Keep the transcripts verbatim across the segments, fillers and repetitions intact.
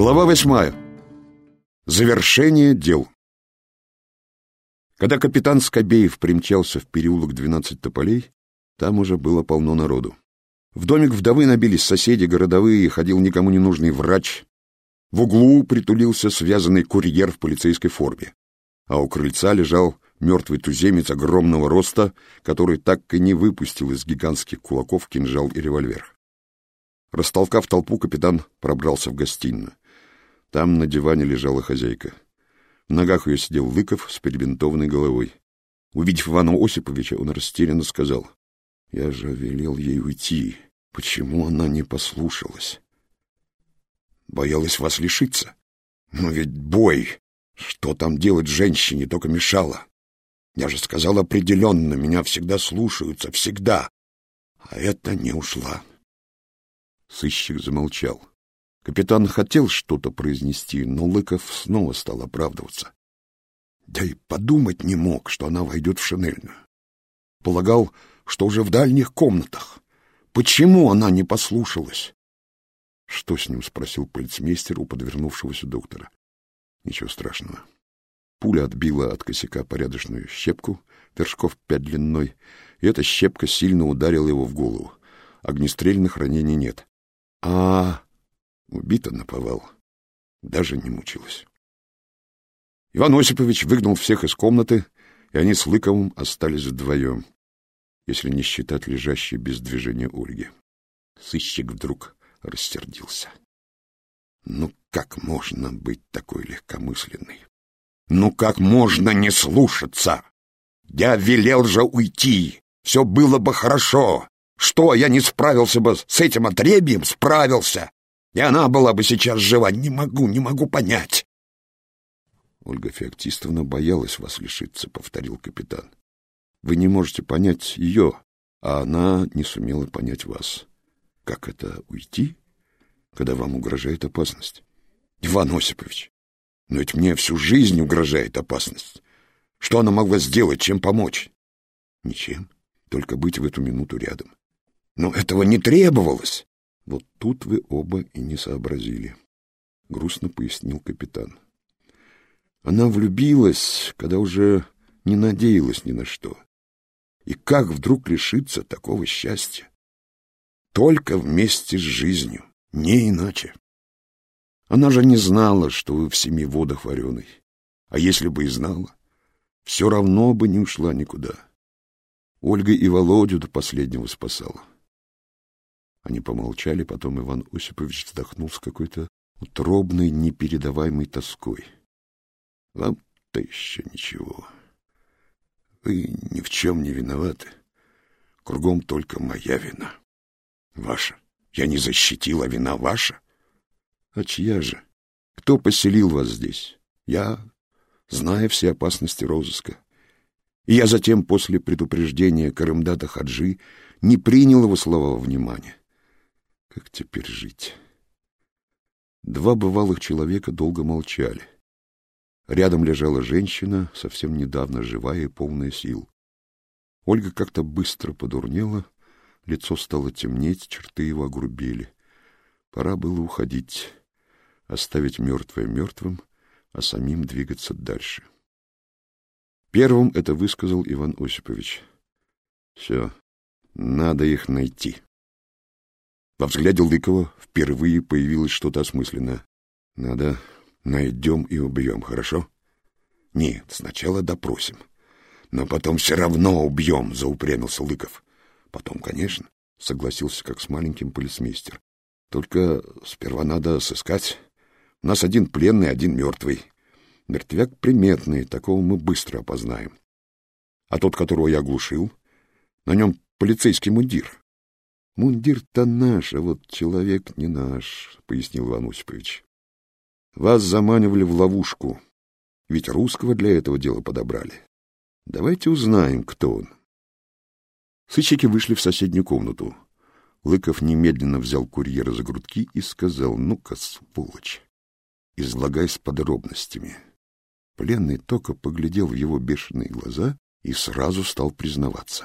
Глава восьмая. Завершение дел. Когда капитан Скобеев примчался в переулок двенадцать тополей, там уже было полно народу. В домик вдовы набились соседи, городовые, ходил никому не нужный врач. В углу притулился связанный курьер в полицейской форме, а у крыльца лежал мертвый туземец огромного роста, который так и не выпустил из гигантских кулаков кинжал и револьвер. Растолкав толпу, капитан пробрался в гостиную. Там на диване лежала хозяйка. В ногах ее сидел Лыков с перебинтованной головой. Увидев Ивана Осиповича, он растерянно сказал: «Я же велел ей уйти. Почему она не послушалась?» «Боялась вас лишиться. Но ведь бой! Что там делать женщине, только мешало. Я же сказал определенно, меня всегда слушаются, всегда. А это не ушла». Сыщик замолчал. Капитан хотел что-то произнести, но Лыков снова стал оправдываться. Да и подумать не мог, что она войдет в шинельную. Полагал, что уже в дальних комнатах. Почему она не послушалась? — Что с ним? — спросил полицмейстер у подвернувшегося доктора. — Ничего страшного. Пуля отбила от косяка порядочную щепку, вершков пять длиной, и эта щепка сильно ударила его в голову. Огнестрельных ранений нет. А убита наповал. Даже не мучилась. Иван Осипович выгнал всех из комнаты, и они с Лыковым остались вдвоем, если не считать лежащей без движения Ольги. Сыщик вдруг рассердился. Ну как можно быть такой легкомысленной? Ну как можно не слушаться? Я велел же уйти, все было бы хорошо. Что, я не справился бы с этим отребием? Справился. И она была бы сейчас жива. Не могу, не могу понять. Ольга Феоктистовна боялась вас лишиться, повторил капитан. Вы не можете понять ее, а она не сумела понять вас. Как это уйти, когда вам угрожает опасность? Иван Осипович, но ведь мне всю жизнь угрожает опасность. Что она могла сделать, чем помочь? Ничем, только быть в эту минуту рядом. Но этого не требовалось. Вот тут вы оба и не сообразили, грустно пояснил капитан. Она влюбилась, когда уже не надеялась ни на что. И как вдруг лишиться такого счастья? Только вместе с жизнью, не иначе. Она же не знала, что вы в семи водах вареной. А если бы и знала, все равно бы не ушла никуда. Ольга и Володю до последнего спасала. Они помолчали, потом Иван Осипович вздохнул с какой-то утробной, непередаваемой тоской. — Вам-то еще ничего. Вы ни в чем не виноваты. Кругом только моя вина. Ваша. Я не защитил, а вина ваша. А чья же? Кто поселил вас здесь? Я, зная все опасности розыска. И я затем, после предупреждения Карымдата Хаджи, не принял его слова во внимание. Как теперь жить? Два бывалых человека долго молчали. Рядом лежала женщина, совсем недавно живая и полная сил. Ольга как-то быстро подурнела, лицо стало темнеть, черты его огрубели. Пора было уходить, оставить мертвое мертвым, а самим двигаться дальше. Первым это высказал Иван Осипович. Все, надо их найти. Во взгляде Лыкова впервые появилось что-то осмысленное. Надо найдем и убьем, хорошо? Нет, сначала допросим. Но потом все равно убьем, заупрямился Лыков. Потом, конечно, согласился как с маленьким полицмейстер. Только сперва надо сыскать. У нас один пленный, один мертвый. Мертвяк приметный, такого мы быстро опознаем. А тот, которого я оглушил, на нем полицейский мундир. Мундир-то наш, а вот человек не наш, пояснил Иван Осипович. Вас заманивали в ловушку, ведь русского для этого дела подобрали. Давайте узнаем, кто он. Сыщики вышли в соседнюю комнату. Лыков немедленно взял курьера за грудки и сказал: ну-ка, сволочь, излагай с подробностями. Пленный только поглядел в его бешеные глаза и сразу стал признаваться.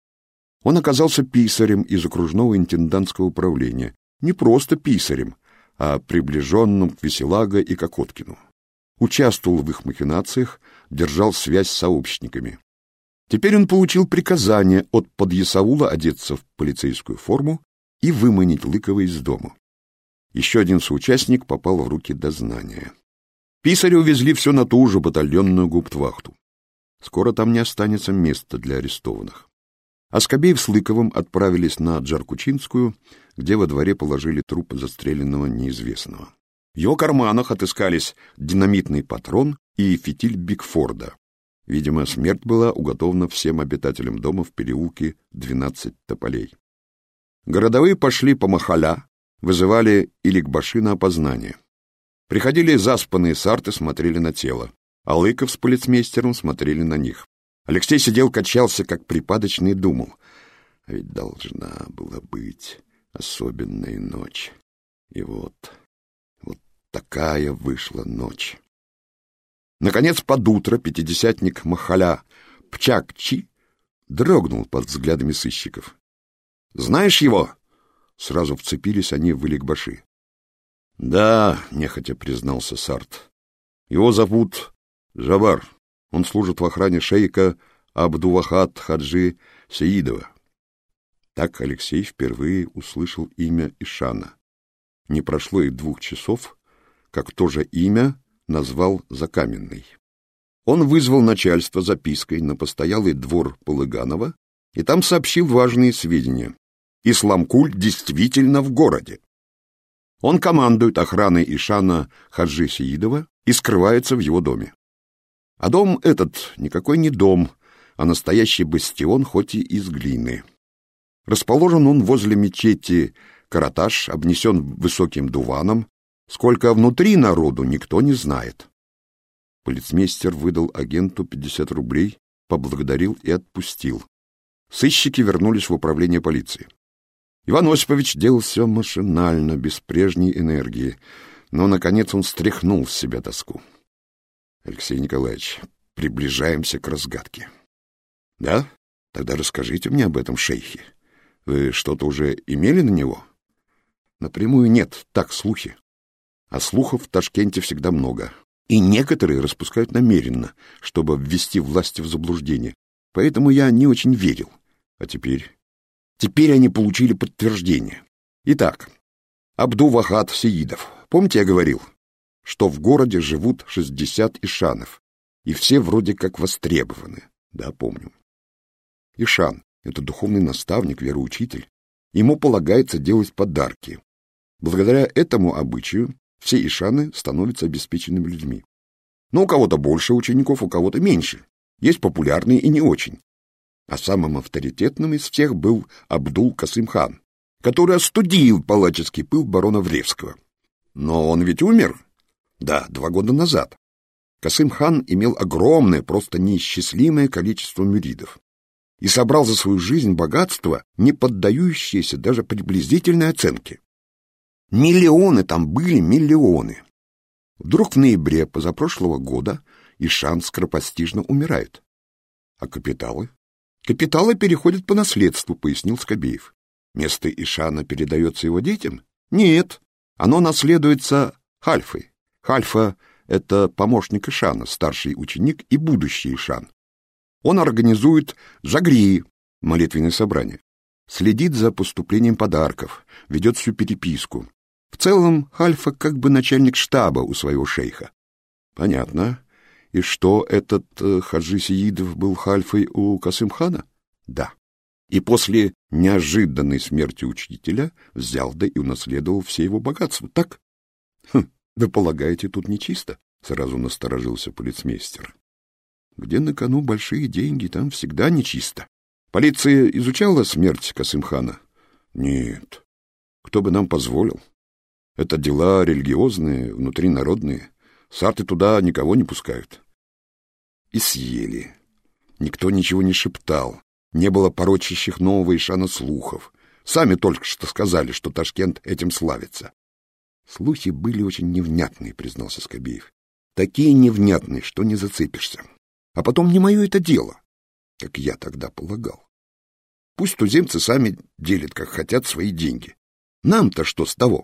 Он оказался писарем из окружного интендантского управления. Не просто писарем, а приближенным к Веселаго и Кокоткину. Участвовал в их махинациях, держал связь с сообщниками. Теперь он получил приказание от подъясаула одеться в полицейскую форму и выманить Лыкова из дома. Еще один соучастник попал в руки дознания. Писаря увезли все на ту же батальонную гауптвахту. Скоро там не останется места для арестованных. А Скобеев с Лыковым отправились на Джаркучинскую, где во дворе положили труп застреленного неизвестного. В его карманах отыскались динамитный патрон и фитиль Бигфорда. Видимо, смерть была уготована всем обитателям дома в переулке двенадцать тополей. Городовые пошли по махаля, вызывали Иликбаши на опознание. Приходили заспанные сарты, смотрели на тело, а Лыков с полицмейстером смотрели на них. Алексей сидел, качался, как припадочный, и думал: а ведь должна была быть особенная ночь. И вот, вот такая вышла ночь. Наконец, под утро пятидесятник махаля Пчак-Чи дрогнул под взглядами сыщиков. «Знаешь его?» Сразу вцепились они в Иликбаши. «Да», — нехотя признался Сарт. «Его зовут Жабар. Он служит в охране шейха Абдувахат Хаджи Сеидова». Так Алексей впервые услышал имя Ишана. Не прошло и двух часов, как то же имя назвал Закаменный. Он вызвал начальство запиской на постоялый двор Полыганова и там сообщил важные сведения. Исламкуль действительно в городе. Он командует охраной Ишана Хаджи Сеидова и скрывается в его доме. А дом этот никакой не дом, а настоящий бастион, хоть и из глины. Расположен он возле мечети Караташ, обнесен высоким дуваном. Сколько внутри народу, никто не знает. Полицмейстер выдал агенту пятьдесят рублей, поблагодарил и отпустил. Сыщики вернулись в управление полиции. Иван Осипович делал все машинально, без прежней энергии, но, наконец, он стряхнул с себя тоску. Алексей Николаевич, приближаемся к разгадке. Да? Тогда расскажите мне об этом шейхе. Вы что-то уже имели на него? Напрямую нет, так, слухи. А слухов в Ташкенте всегда много. И некоторые распускают намеренно, чтобы ввести власти в заблуждение. Поэтому я не очень верил. А теперь... Теперь они получили подтверждение. Итак, Абду-Вахат Сеидов. Помните, я говорил, что в городе живут шестьдесят ишанов, и все вроде как востребованы? Да, помню. Ишан — это духовный наставник, вероучитель. Ему полагается делать подарки. Благодаря этому обычаю все ишаны становятся обеспеченными людьми. Но у кого-то больше учеников, у кого-то меньше. Есть популярные и не очень. А самым авторитетным из всех был Абдул-Касым-хан, который остудил палаческий пыл барона Вревского. Но он ведь умер? Да, два года назад. Касым-хан имел огромное, просто неисчислимое количество мюридов и собрал за свою жизнь богатство, не поддающееся даже приблизительной оценке. Миллионы там были, миллионы. Вдруг в ноябре позапрошлого года Ишан скоропостижно умирает. А капиталы? Капиталы переходят по наследству, пояснил Скобеев. Место Ишана передается его детям? Нет, оно наследуется Хальфой. Хальфа — это помощник Ишана, старший ученик и будущий Ишан. Он организует жагрии, молитвенные собрания, следит за поступлением подарков, ведет всю переписку. В целом, Хальфа как бы начальник штаба у своего шейха. Понятно. И что, этот э, Хаджи Сеидов был Хальфой у Касым-хана? Да. И после неожиданной смерти учителя взял да и унаследовал все его богатства, так? Хм, вы полагаете, тут нечисто? Сразу насторожился полицмейстер. Где на кону большие деньги, там всегда нечисто. Полиция изучала смерть Касым-хана? Нет. Кто бы нам позволил? Это дела религиозные, внутринародные. Сарты туда никого не пускают. И съели. Никто ничего не шептал. Не было порочащих нового Ишана слухов. Сами только что сказали, что Ташкент этим славится. Слухи были очень невнятные, признался Скобеев. Такие невнятные, что не зацепишься. А потом не мое это дело, как я тогда полагал. Пусть туземцы сами делят, как хотят, свои деньги. Нам-то что с того?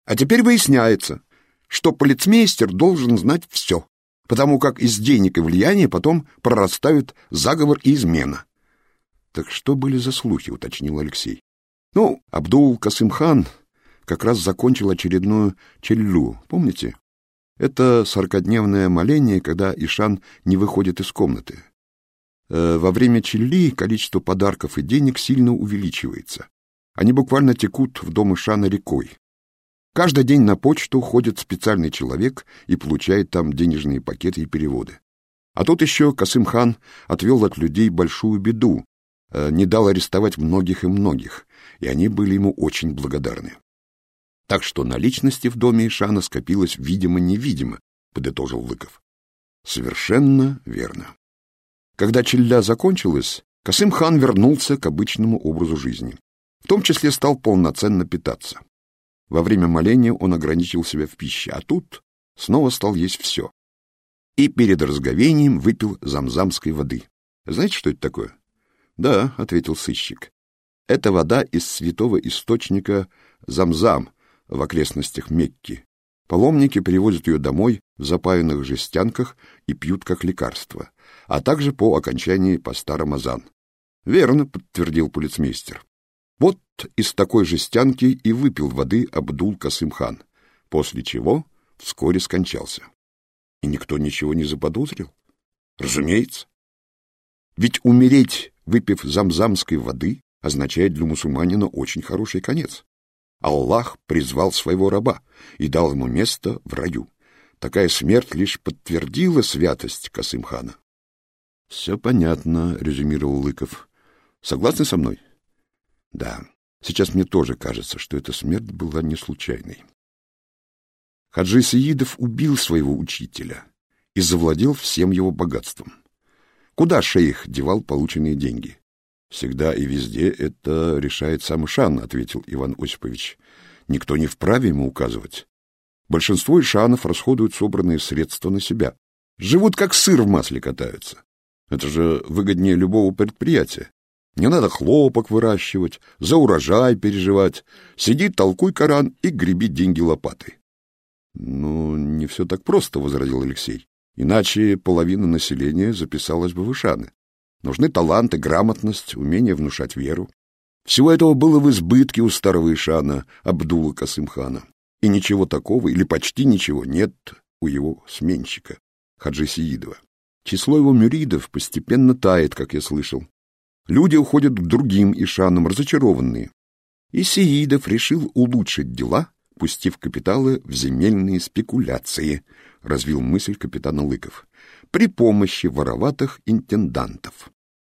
А теперь выясняется, что полицмейстер должен знать все, потому как из денег и влияния потом прорастают заговор и измена. — Так что были за слухи, — уточнил Алексей. — Ну, Абдул-Касым-хан как раз закончил очередную челлю, помните? Это сорокадневное моление, когда Ишан не выходит из комнаты. Э, во время челли количество подарков и денег сильно увеличивается. Они буквально текут в дом Ишана рекой. Каждый день на почту ходит специальный человек и получает там денежные пакеты и переводы. А тут еще Касым-хан отвел от людей большую беду, э, не дал арестовать многих и многих, и они были ему очень благодарны. Так что наличности в доме Ишана скопилось видимо-невидимо, подытожил Лыков. Совершенно верно. Когда челля закончилась, Касым-хан вернулся к обычному образу жизни. В том числе стал полноценно питаться. Во время моления он ограничил себя в пище, а тут снова стал есть все. И перед разговением выпил замзамской воды. Знаете, что это такое? — Да, — ответил сыщик. — Это вода из святого источника Замзам в окрестностях Мекки. Паломники привозят ее домой в запаянных жестянках и пьют как лекарство, а также по окончании поста Рамазан. — Верно, — подтвердил полицмейстер. Вот из такой жестянки и выпил воды Абдул-Касым-хан, после чего вскоре скончался. И никто ничего не заподозрил? Разумеется. Ведь умереть, выпив замзамской воды, означает для мусульманина очень хороший конец. Аллах призвал своего раба и дал ему место в раю. Такая смерть лишь подтвердила святость Касым-хана. — Все понятно, — резюмировал Лыков. — Согласны со мной? — Да. Сейчас мне тоже кажется, что эта смерть была не случайной. Хаджи Сеидов убил своего учителя и завладел всем его богатством. Куда шейх девал полученные деньги? Всегда и везде это решает сам Ишан, — ответил Иван Осипович. Никто не вправе ему указывать. Большинство ишанов расходуют собранные средства на себя. Живут как сыр в масле катаются. Это же выгоднее любого предприятия. Не надо хлопок выращивать, за урожай переживать. Сиди, толкуй Коран и греби деньги лопатой. — Ну, не все так просто, — возразил Алексей. — Иначе половина населения записалась бы в ишаны. Нужны таланты, грамотность, умение внушать веру. Всего этого было в избытке у старого ишана Абдула Касым-хана. И ничего такого, или почти ничего, нет у его сменщика, Хаджи Сеидова. Число его мюридов постепенно тает, как я слышал. Люди уходят к другим ишанам, разочарованные. И Сеидов решил улучшить дела, пустив капиталы в земельные спекуляции, развил мысль капитана Лыков, при помощи вороватых интендантов.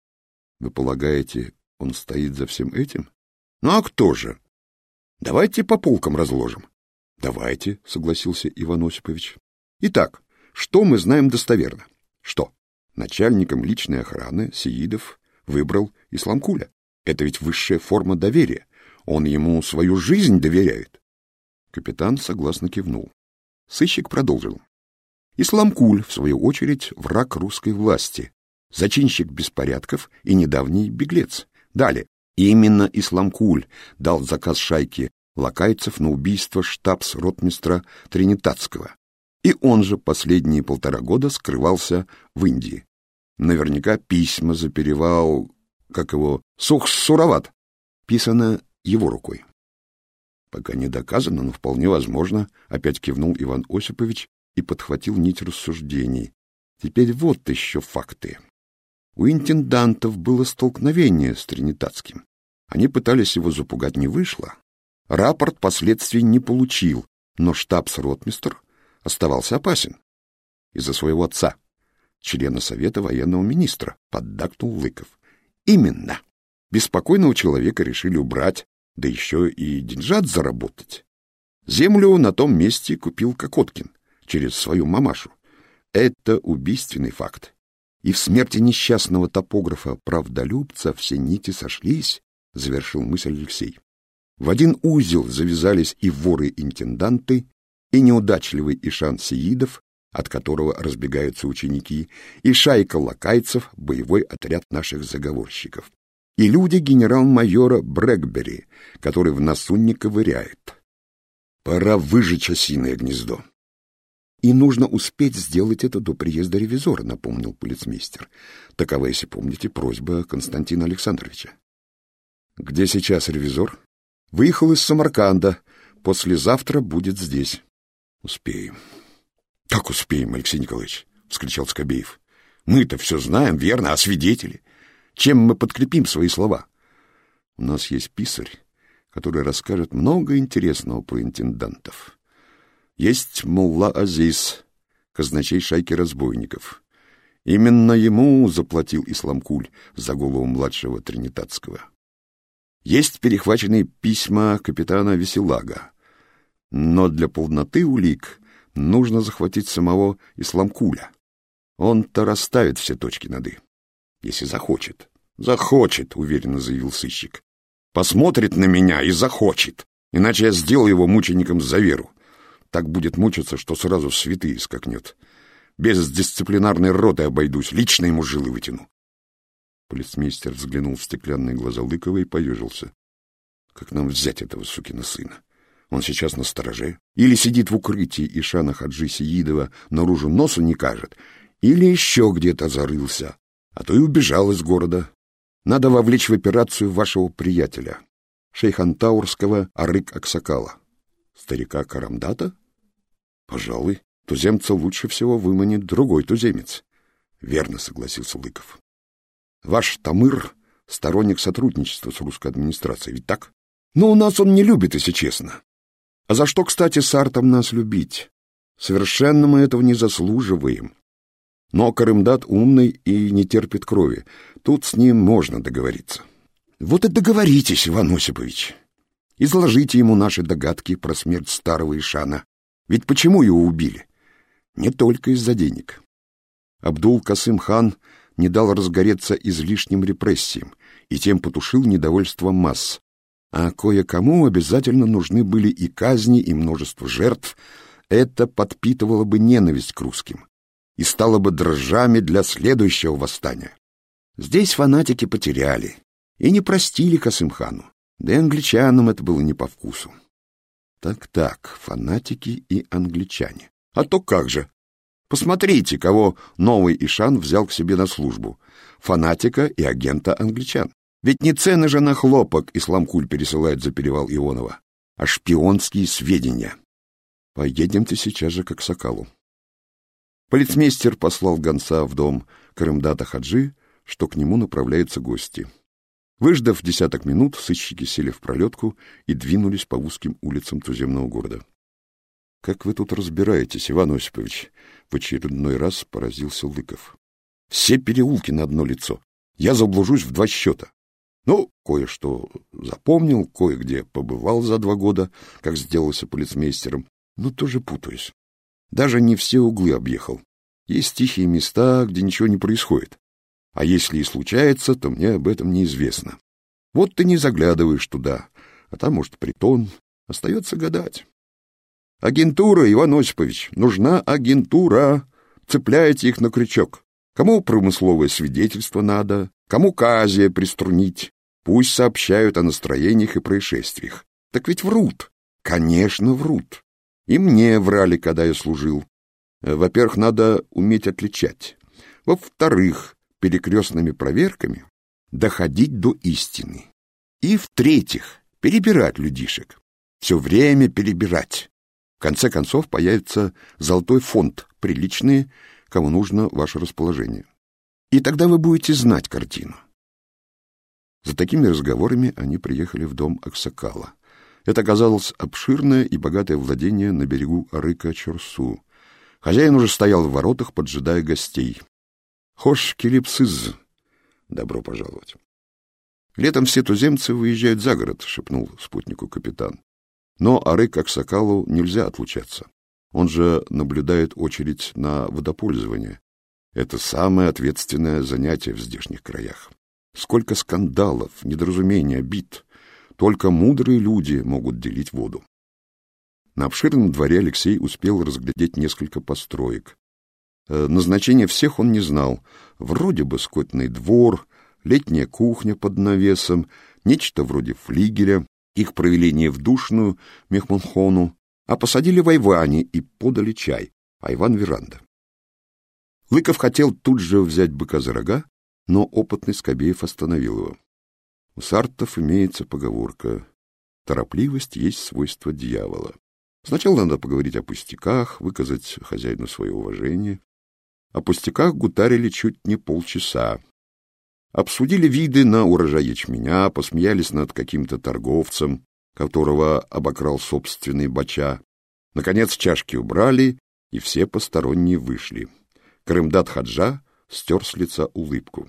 Вы полагаете, он стоит за всем этим? Ну а кто же? Давайте по полкам разложим. Давайте, согласился Иван Осипович. Итак, что мы знаем достоверно? Что? Начальником личной охраны Сеидов выбрал Исламкуля. Это ведь высшая форма доверия. Он ему свою жизнь доверяет. Капитан согласно кивнул. Сыщик продолжил. Исламкуль, в свою очередь, враг русской власти, зачинщик беспорядков и недавний беглец. Далее. Именно Исламкуль дал заказ шайке лакайцев на убийство штабс-ротмистра Тринитатского. И он же последние полтора года скрывался в Индии. Наверняка письма заперевал, как его, Сух-Сурават, писано его рукой. Пока не доказано, но вполне возможно, опять кивнул Иван Осипович и подхватил нить рассуждений. Теперь вот еще факты. У интендантов было столкновение с Тринитатским. Они пытались его запугать, не вышло. Рапорт последствий не получил, но штабс-ротмистр оставался опасен. Из-за своего отца, члена Совета военного министра, поддакнул Лыков. Именно. Беспокойного человека решили убрать, да еще и деньжат заработать. Землю на том месте купил Кокоткин через свою мамашу. Это убийственный факт. И в смерти несчастного топографа-правдолюбца все нити сошлись, завершил мысль Алексей. В один узел завязались и воры-интенданты, и неудачливый Ишан Сеидов, от которого разбегаются ученики, и шайка лакайцев, боевой отряд наших заговорщиков, и люди генерал-майора Брэкбери, который в носу не ковыряет. Пора выжечь осиное гнездо. И нужно успеть сделать это до приезда ревизора, напомнил полицмейстер. Такова, если помните, просьба Константина Александровича. Где сейчас ревизор? Выехал из Самарканда. Послезавтра будет здесь. Успеем. Как успеем, Алексей Николаевич? Вскричал Скобеев. Мы-то все знаем, верно, а свидетели? Чем мы подкрепим свои слова? У нас есть писарь, который расскажет много интересного про интендантов. Есть мулла Азиз, казначей шайки разбойников. Именно ему заплатил Исламкуль за голову младшего Тринитатского. Есть перехваченные письма капитана Веселага. Но для полноты улик нужно захватить самого Исламкуля. Он-то расставит все точки над «и». Если захочет. Захочет, уверенно заявил сыщик. Посмотрит на меня и захочет. Иначе я сделаю его мучеником за веру. Так будет мучиться, что сразу в святые скакнет. Без дисциплинарной роты обойдусь, лично ему жилы вытяну. Полицмейстер взглянул в стеклянные глаза Лыкова и поежился. Как нам взять этого сукина сына? Он сейчас на стороже? Или сидит в укрытии Ишана Хаджи Сеидова, наружу носу не кажет, или еще где-то зарылся, а то и убежал из города. Надо вовлечь в операцию вашего приятеля, шейхантаурского Арык Аксакала. Старика Карамдата? Пожалуй, туземца лучше всего выманит другой туземец. Верно, согласился Лыков. Ваш Тамыр — сторонник сотрудничества с русской администрацией, ведь так? Но у нас он не любит, если честно. А за что, кстати, с Артом нас любить? Совершенно мы этого не заслуживаем. Но Карымдат умный и не терпит крови. Тут с ним можно договориться. Вот и договоритесь, Иван Осипович. Изложите ему наши догадки про смерть старого Ишана. Ведь почему его убили? Не только из-за денег. Абдул-Касым-хан не дал разгореться излишним репрессиям и тем потушил недовольство масс. А кое-кому обязательно нужны были и казни, и множество жертв. Это подпитывало бы ненависть к русским и стало бы дрожжами для следующего восстания. Здесь фанатики потеряли и не простили Касым-хану, да и англичанам это было не по вкусу. Так-так, фанатики и англичане. А то как же? Посмотрите, кого новый Ишан взял к себе на службу. Фанатика и агента англичан. Ведь не цены же на хлопок Исламкуль пересылает за перевал Ионова, а шпионские сведения. Поедемте сейчас же к Аксакалу. Полицмейстер послал гонца в дом Карымдата Хаджи, что к нему направляются гости. Выждав десяток минут, сыщики сели в пролетку и двинулись по узким улицам туземного города. — Как вы тут разбираетесь, Иван Осипович? — в очередной раз поразился Лыков. — Все переулки на одно лицо. Я заблужусь в два счета. Ну, кое-что запомнил, кое-где побывал за два года, как сделался полицмейстером, но тоже путаюсь. Даже не все углы объехал. Есть тихие места, где ничего не происходит. А если и случается, то мне об этом неизвестно. Вот ты не заглядываешь туда, а там, может, притон. Остается гадать. Агентура, Иван Осипович, нужна агентура. Цепляйте их на крючок. Кому промысловое свидетельство надо, кому казия приструнить. Пусть сообщают о настроениях и происшествиях. Так ведь врут. Конечно, врут. И мне врали, когда я служил. Во-первых, надо уметь отличать. Во-вторых, перекрестными проверками доходить до истины. И в-третьих, перебирать людишек. Все время перебирать. В конце концов появится золотой фонд, приличные, кому нужно ваше расположение. И тогда вы будете знать картину. За такими разговорами они приехали в дом Аксакала. Это оказалось обширное и богатое владение на берегу Арыка-Чорсу. Хозяин уже стоял в воротах, поджидая гостей. Хош Келипсыз, добро пожаловать. Летом все туземцы выезжают за город, шепнул спутнику капитан. Но Арык Аксакалу нельзя отлучаться. Он же наблюдает очередь на водопользование. Это самое ответственное занятие в здешних краях. Сколько скандалов, недоразумений, обид. Только мудрые люди могут делить воду. На обширном дворе Алексей успел разглядеть несколько построек. Назначение всех он не знал. Вроде бы скотный двор, летняя кухня под навесом, нечто вроде флигеля, их провели в душную Мехманхону, а посадили в айване и подали чай. Айван — веранда. Лыков хотел тут же взять быка за рога, но опытный Скобеев остановил его. У сартов имеется поговорка: торопливость есть свойство дьявола. Сначала надо поговорить о пустяках, выказать хозяину свое уважение. О пустяках гутарили чуть не полчаса. Обсудили виды на урожай ячменя, посмеялись над каким-то торговцем, которого обокрал собственный бача. Наконец чашки убрали, и все посторонние вышли. Карымдат Хаджа стер с лица улыбку.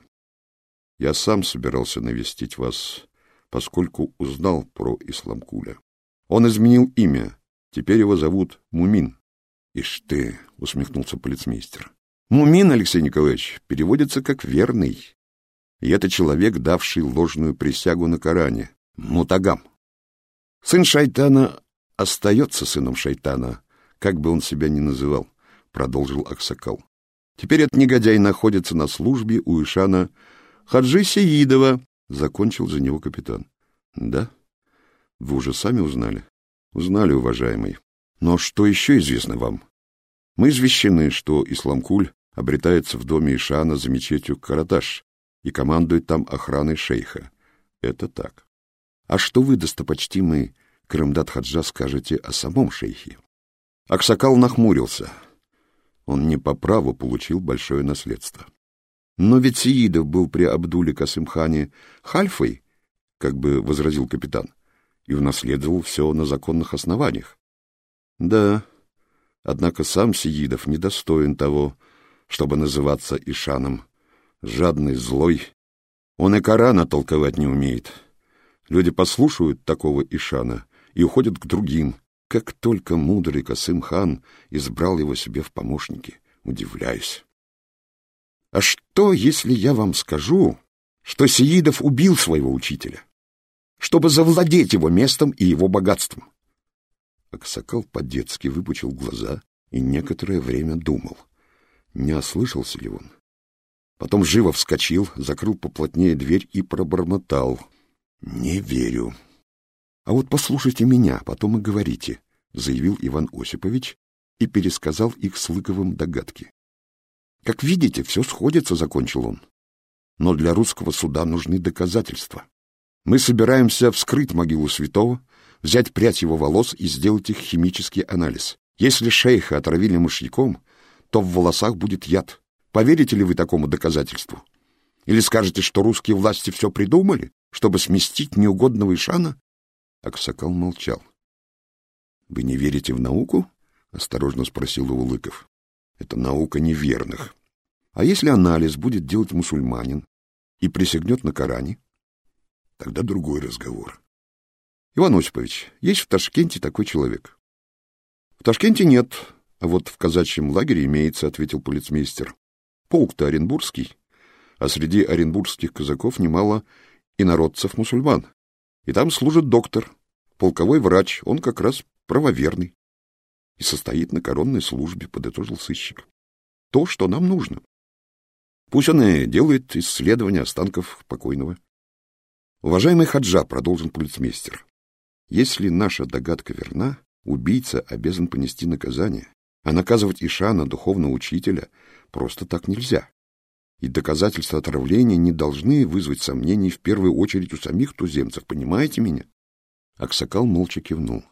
Я сам собирался навестить вас, поскольку узнал про Исламкуля. Он изменил имя, теперь его зовут Мумин. — Ишь ты, — усмехнулся полицмейстер. — Мумин, Алексей Николаевич, переводится как «верный». И это человек, давший ложную присягу на Коране, мутагам. Сын шайтана остается сыном шайтана, как бы он себя ни называл, — продолжил Аксакал. Теперь этот негодяй находится на службе у Ишана Хаджи Сеидова, — закончил за него капитан. — Да? Вы уже сами узнали? — Узнали, уважаемый. Но что еще известно вам? Мы извещены, что Исламкуль обретается в доме Ишана за мечетью Караташ и командует там охраной шейха. Это так. А что вы, достопочтимый Карымдат Хаджа, скажете о самом шейхе? Аксакал нахмурился. Он не по праву получил большое наследство. Но ведь Сеидов был при Абдуле Касымхане хальфой, как бы возразил капитан, и унаследовал все на законных основаниях. Да, однако сам Сеидов недостоин того, чтобы называться Ишаном. Жадный, злой. Он и Корана толковать не умеет. Люди послушают такого Ишана и уходят к другим. Как только мудрый Касым-хан избрал его себе в помощники, удивляюсь. А что, если я вам скажу, что Сеидов убил своего учителя, чтобы завладеть его местом и его богатством? Аксакал по-детски выпучил глаза и некоторое время думал, не ослышался ли он. Потом живо вскочил, закрыл поплотнее дверь и пробормотал: «Не верю». «А вот послушайте меня, потом и говорите», — заявил Иван Осипович и пересказал их с Лыковым догадки. «Как видите, все сходится», — закончил он. «Но для русского суда нужны доказательства. Мы собираемся вскрыть могилу святого, взять прядь его волос и сделать их химический анализ. Если шейха отравили мышьяком, то в волосах будет яд. Поверите ли вы такому доказательству? Или скажете, что русские власти все придумали, чтобы сместить неугодного Ишана?» Аксакал молчал. «Вы не верите в науку?» — осторожно спросил его Лыков. «Это наука неверных. А если анализ будет делать мусульманин и присягнет на Коране? Тогда другой разговор. Иван Осипович, есть в Ташкенте такой человек?» «В Ташкенте нет, а вот в казачьем лагере имеется», — ответил полицмейстер. «Полк-то оренбургский, а среди оренбургских казаков немало инородцев-мусульман. И там служит доктор, полковой врач, он как раз правоверный. И состоит на коронной службе», — подытожил сыщик. «То, что нам нужно. Пусть он и делает исследование останков покойного». «Уважаемый Хаджа», — продолжил полицмейстер, — «если наша догадка верна, убийца обязан понести наказание, а наказывать Ишана, духовного учителя, просто так нельзя. И доказательства отравления не должны вызвать сомнений в первую очередь у самих туземцев, понимаете меня?» Аксакал молча кивнул.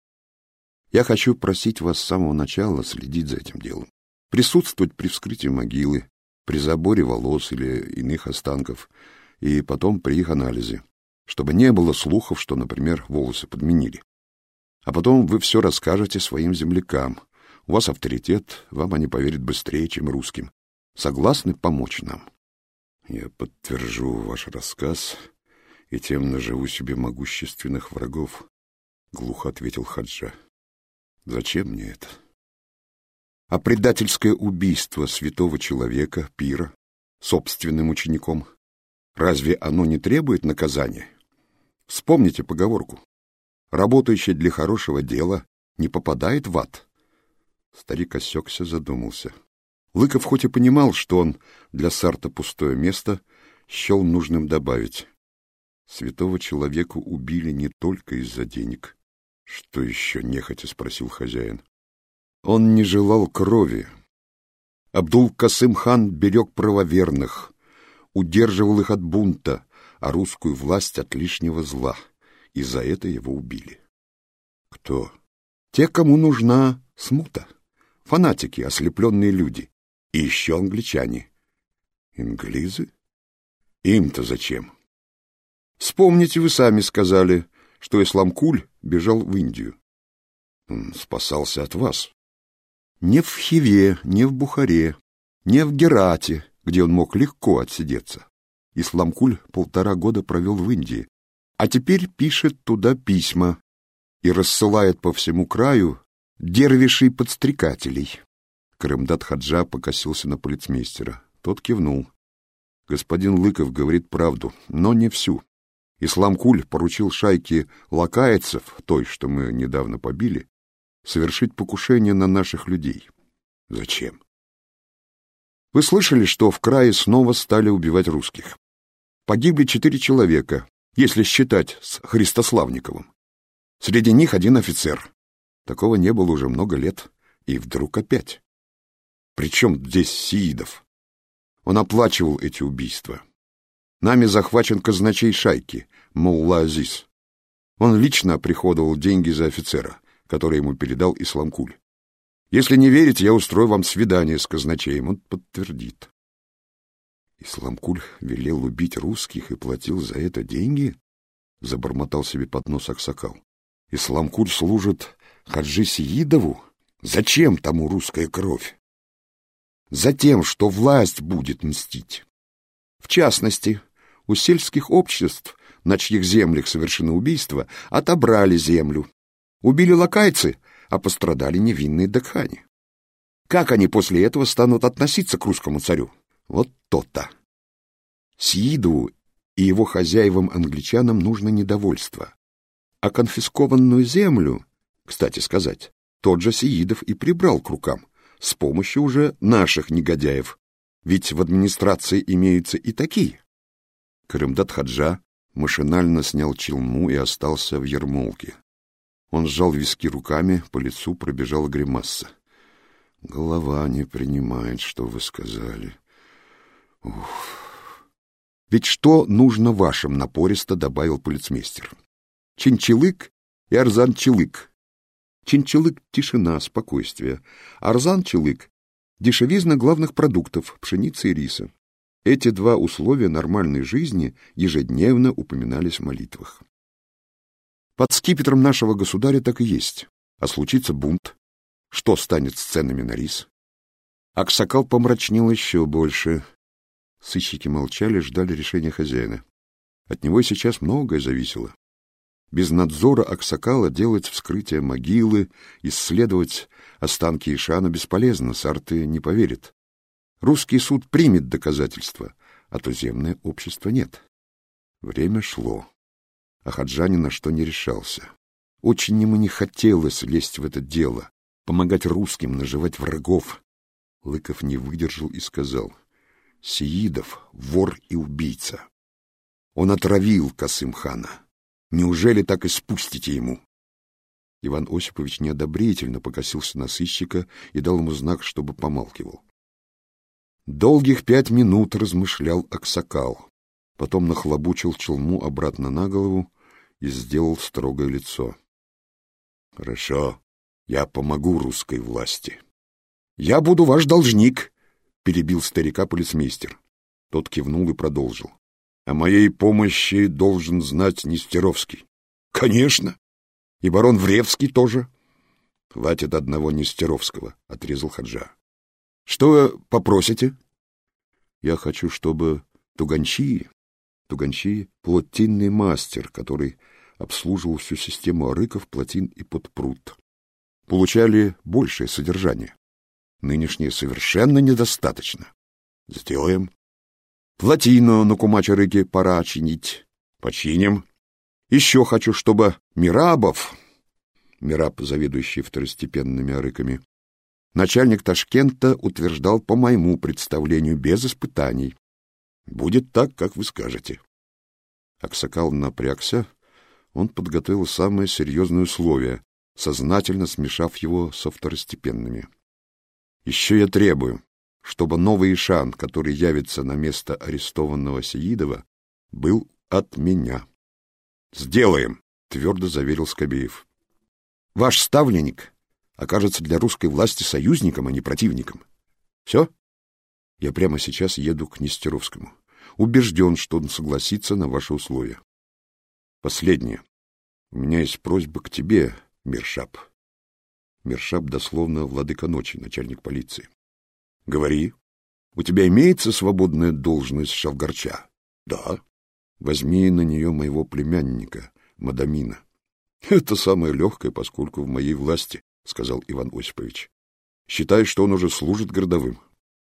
«Я хочу просить вас с самого начала следить за этим делом, присутствовать при вскрытии могилы, при заборе волос или иных останков, и потом при их анализе, чтобы не было слухов, что, например, волосы подменили. А потом вы все расскажете своим землякам. У вас авторитет, вам они поверят быстрее, чем русским. Согласны помочь нам?» «Я подтвержу ваш рассказ и тем наживу себе могущественных врагов», — глухо ответил Хаджа. «Зачем мне это?» «А предательское убийство святого человека, пира, собственным учеником, разве оно не требует наказания? Вспомните поговорку: работающий для хорошего дела не попадает в ад». Старик осекся, задумался. Лыков хоть и понимал, что он для Сарта пустое место, счел нужным добавить: святого человека убили не только из-за денег. — Что еще нехотя? — спросил хозяин. Он не желал крови. Абдул-Касым-хан берег правоверных, удерживал их от бунта, а русскую власть от лишнего зла, и за это его убили. Кто? Те, кому нужна смута. Фанатики, ослепленные люди. И еще англичане. Инглизы? Им-то зачем? Вспомните, вы сами сказали, что Исламкуль бежал в Индию. Он спасался от вас. Не в Хиве, не в Бухаре, не в Герате, где он мог легко отсидеться. Исламкуль полтора года провел в Индии, а теперь пишет туда письма и рассылает по всему краю дервишей-подстрекателей. Карымдат Хаджа покосился на полицмейстера. Тот кивнул. Господин Лыков говорит правду, но не всю. Исламкуль поручил шайке лакайцев, той, что мы недавно побили, совершить покушение на наших людей. Зачем? Вы слышали, что в крае снова стали убивать русских? Погибли четыре человека, если считать с Христославниковым. Среди них один офицер. Такого не было уже много лет. И вдруг опять. Причем здесь Сеидов? Он оплачивал эти убийства. Нами захвачен казначей шайки, Молла Азиз. Он лично оприходовал деньги за офицера, который ему передал Исламкуль. Если не верите, я устрою вам свидание с казначеем. Он подтвердит. Исламкуль велел убить русских и платил за это деньги? Забормотал себе под нос Аксакал. Исламкуль служит Хаджи Сеидову? Зачем тому русская кровь? Затем, что власть будет мстить. В частности, у сельских обществ, на чьих землях совершены убийства, отобрали землю. Убили лакайцы, а пострадали невинные дакхани. Как они после этого станут относиться к русскому царю? Вот то-то. Сеидову и его хозяевам-англичанам нужно недовольство. А конфискованную землю, кстати сказать, тот же Сеидов и прибрал к рукам, с помощью уже наших негодяев, ведь в администрации имеются и такие. Карымдат Хаджа машинально снял чилму и остался в ермолке. Он сжал виски руками, по лицу пробежала гримаса. Голова не принимает, что вы сказали. Уф. Ведь что нужно вашим, напористо добавил полицмейстер. Чинчилык и Арзан-Чилык. Чинчилык — тишина, спокойствие. Арзан-Чилык — дешевизна главных продуктов, пшеницы и риса. Эти два условия нормальной жизни ежедневно упоминались в молитвах. Под скипетром нашего государя так и есть. А случится бунт. Что станет с ценами на рис? Аксакал помрачнел еще больше. Сыщики молчали, ждали решения хозяина. От него сейчас многое зависело. Без надзора Аксакала делать вскрытие могилы, исследовать останки Ишана бесполезно, Сарты не поверит. Русский суд примет доказательства, а туземное общество нет. Время шло, а Хаджа ни на что не решался. Очень ему не хотелось лезть в это дело, помогать русским наживать врагов. Лыков не выдержал и сказал: «Сеидов — вор и убийца. Он отравил Касым-хана. Неужели так и спустите ему?» Иван Осипович неодобрительно покосился на сыщика и дал ему знак, чтобы помалкивал. Долгих пять минут размышлял Аксакал, потом нахлобучил челму обратно на голову и сделал строгое лицо. «Хорошо, я помогу русской власти». «Я буду ваш должник», — перебил старика полицмейстер. Тот кивнул и продолжил. «О моей помощи должен знать Нестеровский». «Конечно! И барон Вревский тоже». «Хватит одного Нестеровского», — отрезал Хаджа. «Что вы попросите?» «Я хочу, чтобы Туганчии, Туганчии — плотинный мастер, который обслуживал всю систему арыков, плотин и подпрут, получали большее содержание. Нынешнее совершенно недостаточно. Сделаем. Плотину на Кумач-арыке пора чинить. Починим. Еще хочу, чтобы Мирабов, Мираб, заведующий второстепенными арыками, начальник Ташкента утверждал по моему представлению, без испытаний. Будет так, как вы скажете». Аксакал напрягся, Он подготовил самое серьезное условие, сознательно смешав его со второстепенными. Еще я требую, чтобы новый Ишан, который явится на место арестованного Сеидова, был от меня. «Сделаем», — твердо заверил Скобеев. «Ваш ставленник окажется для русской власти союзником, а не противником. Все? Я прямо сейчас еду к Нестеровскому. Убежден, что он согласится на ваши условия. Последнее. У меня есть просьба к тебе, Миршап». Миршап дословно владыка ночи, начальник полиции. «Говори. У тебя имеется свободная должность шавгарча?» «Да». «Возьми на нее моего племянника, Мадамина». «Это самое легкое, поскольку в моей власти», — сказал Иван Осипович. «Считай, что он уже служит городовым».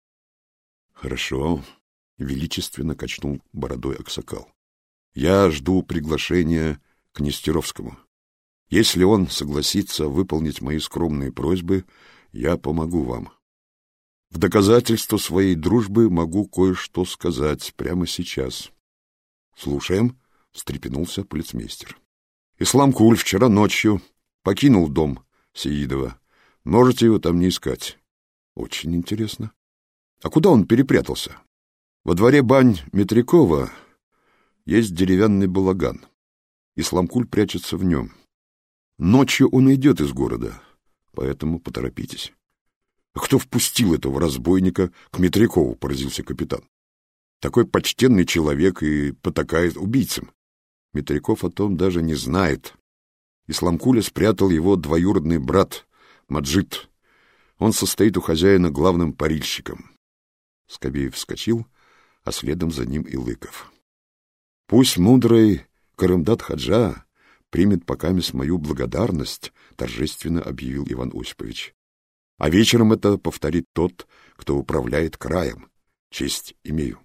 «Хорошо», — величественно качнул бородой аксакал. «Я жду приглашения к Нестеровскому. Если он согласится выполнить мои скромные просьбы, я помогу вам. В доказательство своей дружбы могу кое-что сказать прямо сейчас». «Слушаем», — встрепенулся полицмейстер. «Исламкуль вчера ночью покинул дом Сеидова. Можете его там не искать». «Очень интересно. А куда он перепрятался?» «Во дворе бань Метрякова есть деревянный балаган. Исламкуль прячется в нем. Ночью он идет из города, поэтому поторопитесь». «А кто впустил этого разбойника к Метрякову?» — поразился капитан. «Такой почтенный человек и потакает убийцам. Метряков о том даже не знает. Исламкуля спрятал его двоюродный брат Маджид. Он состоит у хозяина главным парильщиком». Скобеев вскочил, а следом за ним и Лыков. «Пусть мудрый Карымдат-хаджа примет покамест мою благодарность», — торжественно объявил Иван Осипович. «А вечером это повторит тот, кто управляет краем. Честь имею».